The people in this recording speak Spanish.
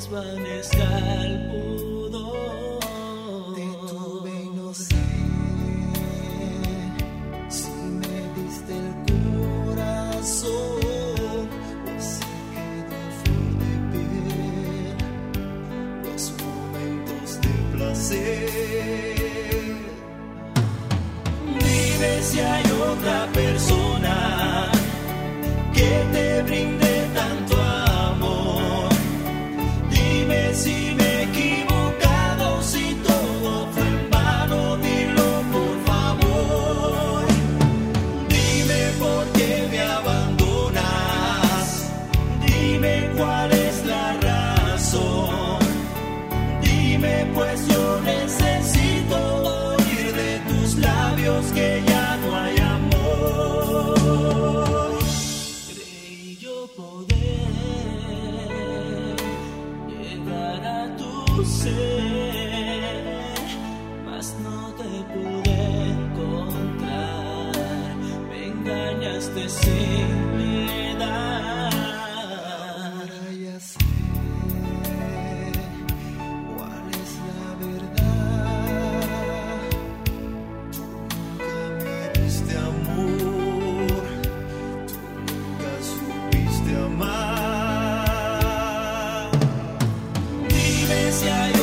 desvanezca el pudor. Te tuve y no sé si me diste el corazón o se quedó flor de piel los momentos de placer. Dime si hay otra persona que te brinde tanto amor. Dime si me he equivocado, si todo fue en vano, dilo por favor. Dime por qué me abandonas, dime cuál es la razón. Dime pues yo necesito oír de tus labios que ya no hay amor. Creí yo poder llegar a tu ser, mas no te pude encontrar. Me engañaste sin piedad. Ahora ya sé cuál es la verdad. Tú nunca me diste amor, tú nunca supiste amar. Dime si hay